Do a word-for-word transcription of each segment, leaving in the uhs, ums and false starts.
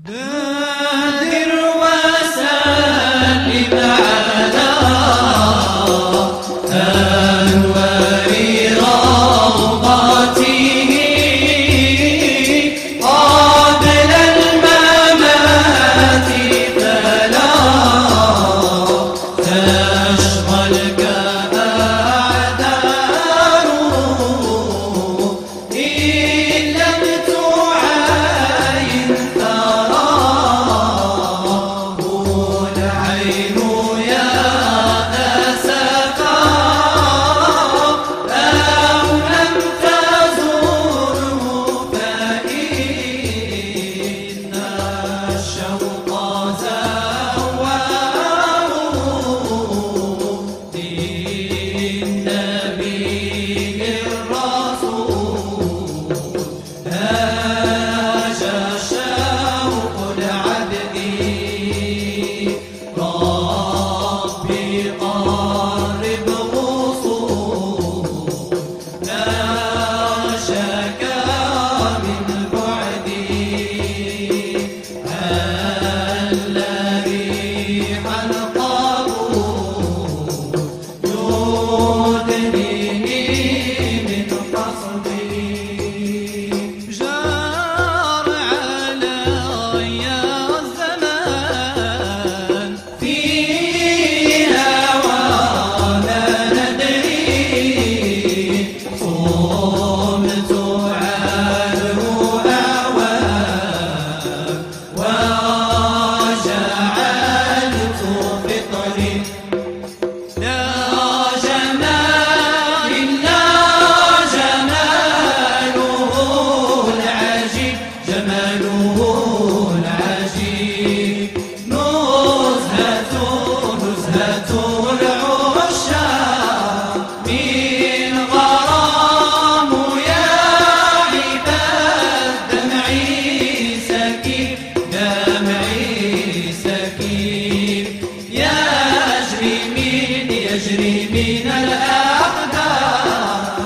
بادر وسلم على أنوار روضته قبل الممات فلا تشغلك أعذار إن لم تعاين ثراه العين يا أسفا أو لم تزره فإن الشوق زوار للنبي الرسول هاج شوق العبد ربي قرب وصول ناشك من بعدي الذي القبول يدنيني من قصدي جار علي الزمان في هوانا ندري صمت عنه أوام وجعلت فطري لا جمال إلا جماله العجيب جماله العجيب نزهة نزهة العشاق من غرام يا عباد دمعي سكين دمعي سكين يجري من يجري من الأقدار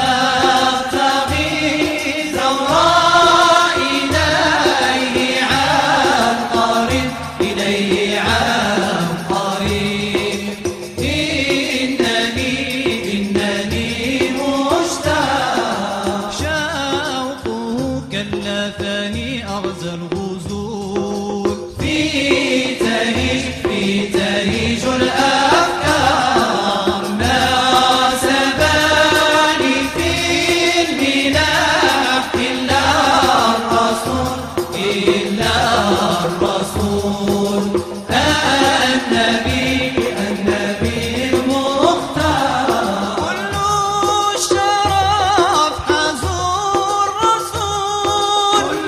نبتغي زورا إليه عن قريب إليه عن قريب إنني إنني مشتاق شوقه كلفني أغزى الغزول في تهيج في تهيج الأفكار ناسبني في الملاح إلا الرسول إلا الرسول النبي النبي المختار كل الشرف حزور رسول كل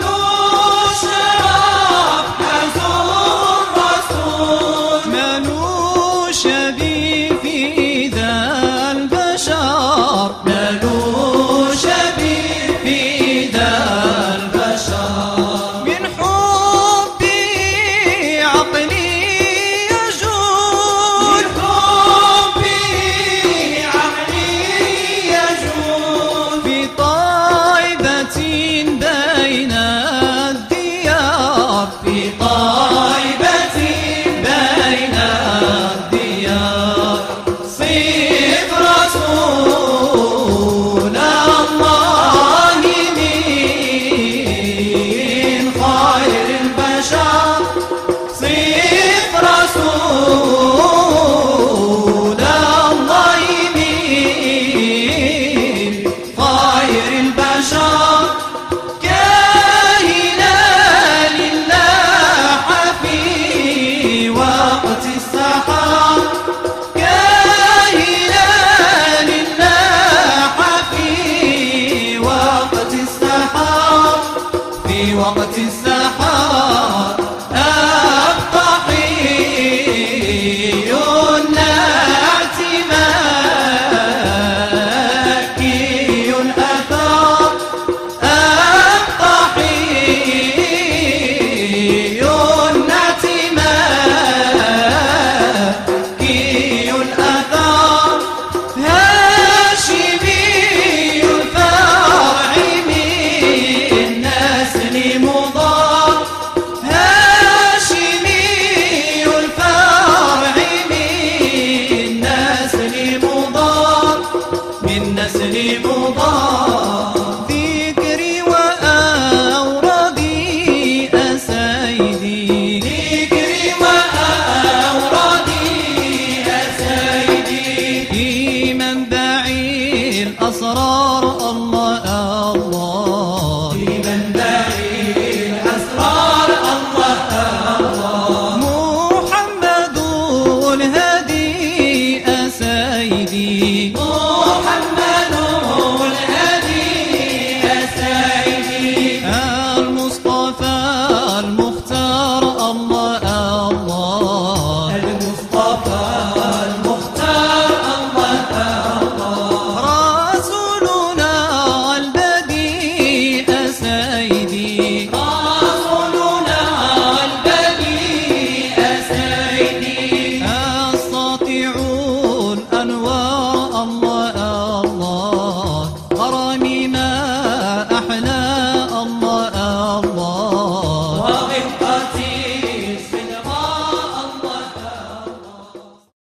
الشرف حزور رسول ملوش شبيه في ذا البشر ملوش شبيه في ذا البشر من حبي عقلي يجول من حبي عقلي يجول في طيبة بين الديار في طيبة بين الديار صف رسول الله من خير البشر صف رسول الله من خير البشر كاهنا لله في وقت السحر كاهنا لله في وقت السحر في وقت السحر أبقى حي نعتما مكي الأثار أبقى حي نعتما مكي الأثار هاشمي الفرع من نسل مضار المصطفى